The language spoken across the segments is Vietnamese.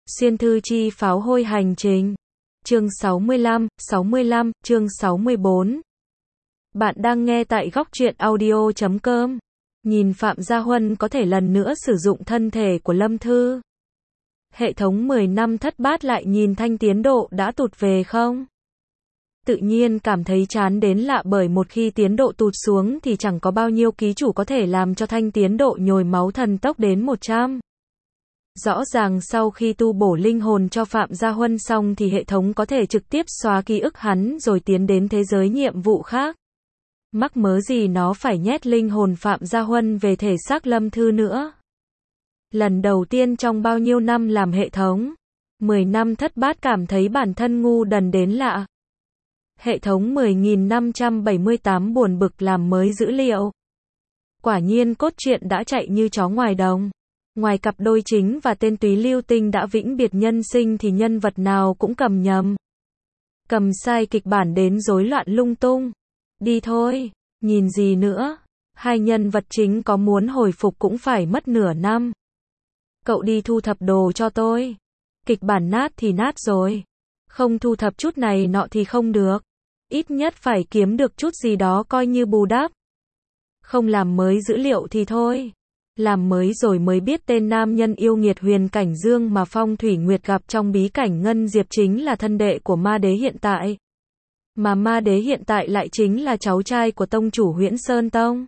Xuyên thư chi pháo hôi hành trình. Chương 65, chương 64. Bạn đang nghe tại góc truyện audio.com. Nhìn Phạm Gia Huân có thể lần nữa sử dụng thân thể của Lâm Thư. Hệ thống 10 năm thất bát lại nhìn thanh tiến độ đã tụt về không? Tự nhiên cảm thấy chán đến lạ bởi một khi tiến độ tụt xuống thì chẳng có bao nhiêu ký chủ có thể làm cho thanh tiến độ nhồi máu thần tốc đến 100. Rõ ràng sau khi tu bổ linh hồn cho Phạm Gia Huân xong thì hệ thống có thể trực tiếp xóa ký ức hắn rồi tiến đến thế giới nhiệm vụ khác. Mắc mớ gì nó phải nhét linh hồn Phạm Gia Huân về thể xác Lâm Thư nữa. Lần đầu tiên trong bao nhiêu năm làm hệ thống, 10 năm thất bát cảm thấy bản thân ngu đần đến lạ. Hệ thống 10.578 buồn bực làm mới dữ liệu. Quả nhiên cốt truyện đã chạy như chó ngoài đồng. Ngoài cặp đôi chính và tên túy lưu tinh đã vĩnh biệt nhân sinh thì nhân vật nào cũng cầm nhầm. Cầm sai kịch bản đến rối loạn lung tung. Đi thôi, nhìn gì nữa. Hai nhân vật chính có muốn hồi phục cũng phải mất nửa năm. Cậu đi thu thập đồ cho tôi. Kịch bản nát thì nát rồi. Không thu thập chút này nọ thì không được. Ít nhất phải kiếm được chút gì đó coi như bù đắp. Không làm mới dữ liệu thì thôi. Làm mới rồi mới biết tên nam nhân yêu nghiệt Huyền Cảnh Dương mà Phong Thủy Nguyệt gặp trong bí cảnh Ngân Diệp chính là thân đệ của ma đế hiện tại. Mà ma đế hiện tại lại chính là cháu trai của tông chủ Huyễn Sơn Tông.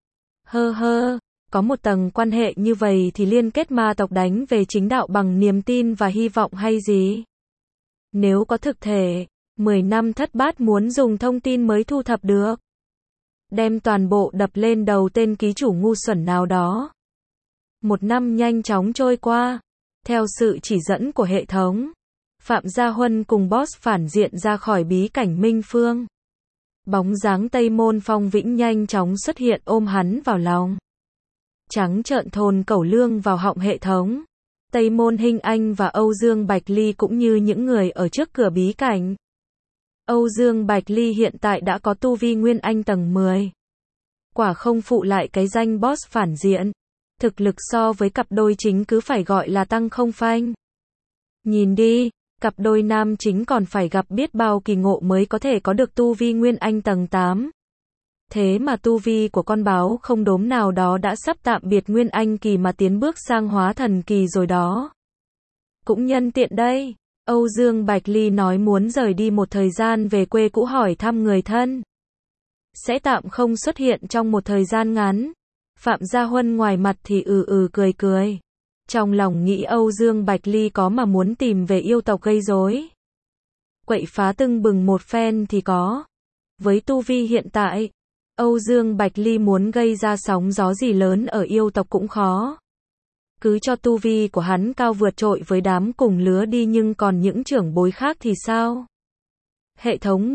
Có một tầng quan hệ như vậy thì liên kết ma tộc đánh về chính đạo bằng niềm tin và hy vọng hay gì? Nếu có thực thể, 10 năm thất bát muốn dùng thông tin mới thu thập được. Đem toàn bộ đập lên đầu tên ký chủ ngu xuẩn nào đó. Một năm nhanh chóng trôi qua. Theo sự chỉ dẫn của hệ thống, Phạm Gia Huân cùng boss phản diện ra khỏi bí cảnh Minh Phương. Bóng dáng Tây Môn Phong Vĩnh nhanh chóng xuất hiện ôm hắn vào lòng. Trắng trợn thồn cẩu lương vào họng hệ thống. Tây Môn Hinh Anh và Âu Dương Bạch Ly cũng như những người ở trước cửa bí cảnh. Âu Dương Bạch Ly hiện tại đã có tu vi Nguyên Anh tầng 10. Quả không phụ lại cái danh boss phản diện. Thực lực so với cặp đôi chính cứ phải gọi là tăng không phanh. Nhìn đi, cặp đôi nam chính còn phải gặp biết bao kỳ ngộ mới có thể có được tu vi Nguyên Anh tầng 8. Thế mà tu vi của con báo không đốm nào đó đã sắp tạm biệt Nguyên Anh kỳ mà tiến bước sang hóa thần kỳ rồi đó. Cũng nhân tiện đây, Âu Dương Bạch Ly nói muốn rời đi một thời gian về quê cũ hỏi thăm người thân. Sẽ tạm không xuất hiện trong một thời gian ngắn. Phạm Gia Huân ngoài mặt thì cười. Trong lòng nghĩ Âu Dương Bạch Ly có mà muốn tìm về yêu tộc gây rối. Quậy phá tưng bừng một phen thì có. Với tu vi hiện tại, Âu Dương Bạch Ly muốn gây ra sóng gió gì lớn ở yêu tộc cũng khó. Cứ cho tu vi của hắn cao vượt trội với đám cùng lứa đi nhưng còn những trưởng bối khác thì sao? Hệ thống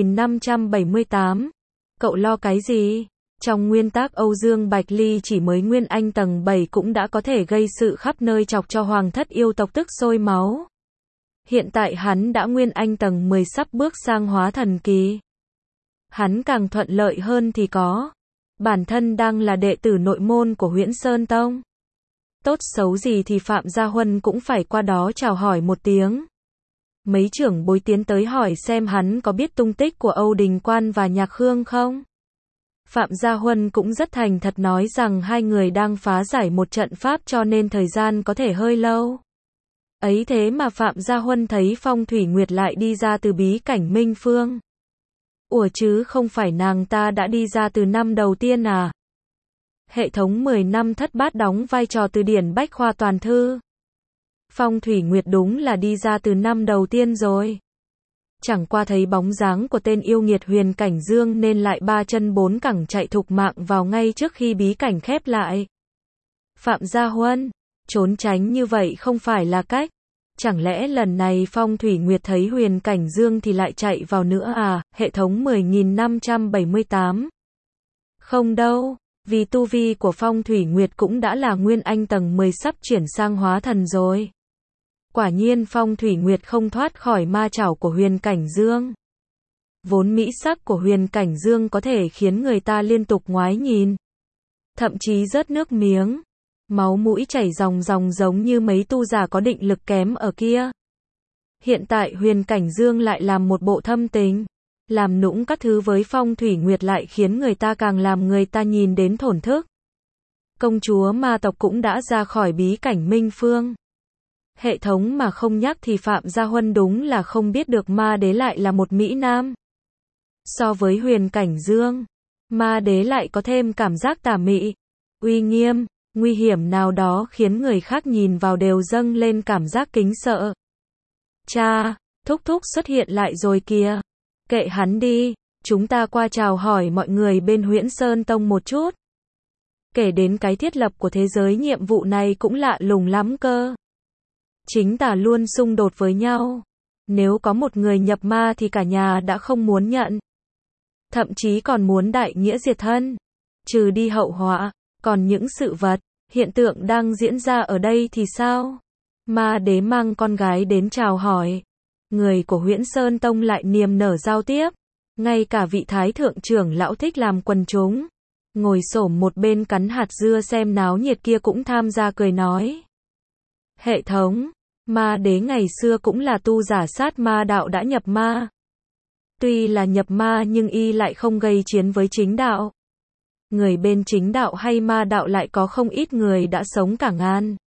10.578. Cậu lo cái gì? Trong nguyên tắc Âu Dương Bạch Ly chỉ mới Nguyên Anh tầng 7 cũng đã có thể gây sự khắp nơi chọc cho hoàng thất yêu tộc tức sôi máu. Hiện tại hắn đã Nguyên Anh tầng 10 sắp bước sang hóa thần kỳ. Hắn càng thuận lợi hơn thì có. Bản thân đang là đệ tử nội môn của Huyễn Sơn Tông. Tốt xấu gì thì Phạm Gia Huân cũng phải qua đó chào hỏi một tiếng. Mấy trưởng bối tiến tới hỏi xem hắn có biết tung tích của Âu Đình Quan và Nhạc Khương không? Phạm Gia Huân cũng rất thành thật nói rằng hai người đang phá giải một trận pháp cho nên thời gian có thể hơi lâu. Ấy thế mà Phạm Gia Huân thấy Phong Thủy Nguyệt lại đi ra từ bí cảnh Minh Phương. Ủa chứ không phải nàng ta đã đi ra từ năm đầu tiên à? Hệ thống 10 năm thất bát đóng vai trò từ điển bách khoa toàn thư. Phong Thủy Nguyệt đúng là đi ra từ năm đầu tiên rồi. Chẳng qua thấy bóng dáng của tên yêu nghiệt Huyền Cảnh Dương nên lại 3 chân 4 cẳng chạy thục mạng vào ngay trước khi bí cảnh khép lại. Phạm Gia Huân, trốn tránh như vậy không phải là cách. Chẳng lẽ lần này Phong Thủy Nguyệt thấy Huyền Cảnh Dương thì lại chạy vào nữa à? Hệ thống 10.578. Không đâu, vì tu vi của Phong Thủy Nguyệt cũng đã là Nguyên Anh tầng 10 sắp chuyển sang hóa thần rồi. Quả nhiên Phong Thủy Nguyệt không thoát khỏi ma chảo của Huyền Cảnh Dương. Vốn mỹ sắc của Huyền Cảnh Dương có thể khiến người ta liên tục ngoái nhìn. Thậm chí rớt nước miếng. Máu mũi chảy ròng ròng giống như mấy tu giả có định lực kém ở kia. Hiện tại Huyền Cảnh Dương lại làm một bộ thâm tình, làm nũng các thứ với Phong Thủy Nguyệt lại khiến người ta càng làm người ta nhìn đến thổn thức. Công chúa ma tộc cũng đã ra khỏi bí cảnh Minh Phương. Hệ thống mà không nhắc thì Phạm Gia Huân đúng là không biết được ma đế lại là một mỹ nam. So với Huyền Cảnh Dương, ma đế lại có thêm cảm giác tà mị, uy nghiêm, nguy hiểm nào đó khiến người khác nhìn vào đều dâng lên cảm giác kính sợ. Cha, thúc thúc xuất hiện lại rồi kìa. Kệ hắn đi, chúng ta qua chào hỏi mọi người bên Huyễn Sơn Tông một chút. Kể đến cái thiết lập của thế giới nhiệm vụ này cũng lạ lùng lắm cơ. Chính tà luôn xung đột với nhau. Nếu có một người nhập ma thì cả nhà đã không muốn nhận. Thậm chí còn muốn đại nghĩa diệt thân. Trừ đi hậu họa, còn những sự vật, hiện tượng đang diễn ra ở đây thì sao? Ma đế mang con gái đến chào hỏi. Người của Huyễn Sơn Tông lại niềm nở giao tiếp. Ngay cả vị thái thượng trưởng lão thích làm quần chúng, ngồi xổm một bên cắn hạt dưa xem náo nhiệt kia cũng tham gia cười nói. Hệ thống, ma đế ngày xưa cũng là tu giả sát ma đạo đã nhập ma. Tuy là nhập ma nhưng y lại không gây chiến với chính đạo. Người bên chính đạo hay ma đạo lại có không ít người đã sống cả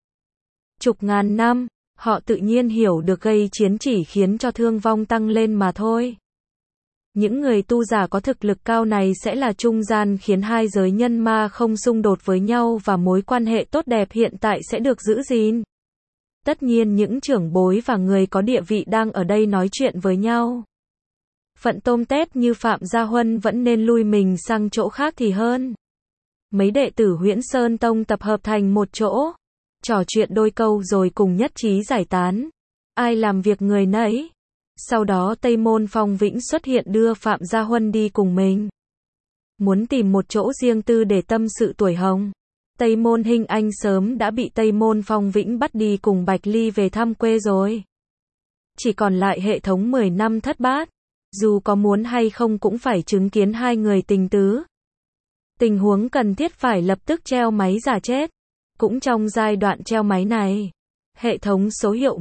chục ngàn năm, họ tự nhiên hiểu được gây chiến chỉ khiến cho thương vong tăng lên mà thôi. Những người tu giả có thực lực cao này sẽ là trung gian khiến hai giới nhân ma không xung đột với nhau và mối quan hệ tốt đẹp hiện tại sẽ được giữ gìn. Tất nhiên những trưởng bối và người có địa vị đang ở đây nói chuyện với nhau. Phận tôm tép như Phạm Gia Huân vẫn nên lui mình sang chỗ khác thì hơn. Mấy đệ tử Huyễn Sơn Tông tập hợp thành một chỗ, trò chuyện đôi câu rồi cùng nhất trí giải tán. Ai làm việc người nấy. Sau đó Tây Môn Phong Vĩnh xuất hiện đưa Phạm Gia Huân đi cùng mình. Muốn tìm một chỗ riêng tư để tâm sự tuổi hồng. Tây Môn Hinh Anh sớm đã bị Tây Môn Phong Vĩnh bắt đi cùng Bạch Ly về thăm quê rồi. Chỉ còn lại hệ thống 10 năm thất bát. Dù có muốn hay không cũng phải chứng kiến hai người tình tứ. Tình huống cần thiết phải lập tức treo máy giả chết. Cũng trong giai đoạn treo máy này, hệ thống số hiệu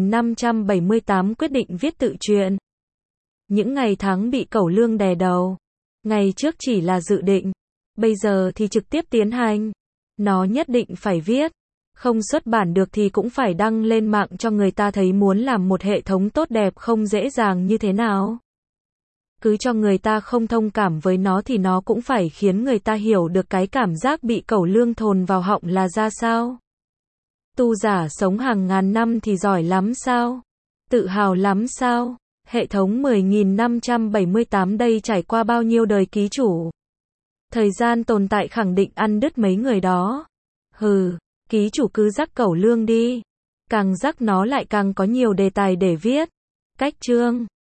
10.578 quyết định viết tự truyện. Những ngày tháng bị cẩu lương đè đầu. Ngày trước chỉ là dự định. Bây giờ thì trực tiếp tiến hành. Nó nhất định phải viết. Không xuất bản được thì cũng phải đăng lên mạng cho người ta thấy muốn làm một hệ thống tốt đẹp không dễ dàng như thế nào. Cứ cho người ta không thông cảm với nó thì nó cũng phải khiến người ta hiểu được cái cảm giác bị cẩu lương thồn vào họng là ra sao. Tu giả sống hàng ngàn năm thì giỏi lắm sao? Tự hào lắm sao? Hệ thống 10.578 đây trải qua bao nhiêu đời ký chủ? Thời gian tồn tại khẳng định ăn đứt mấy người đó. Hừ, ký chủ cứ rắc cẩu lương đi. Càng rắc nó lại càng có nhiều đề tài để viết. Cách chương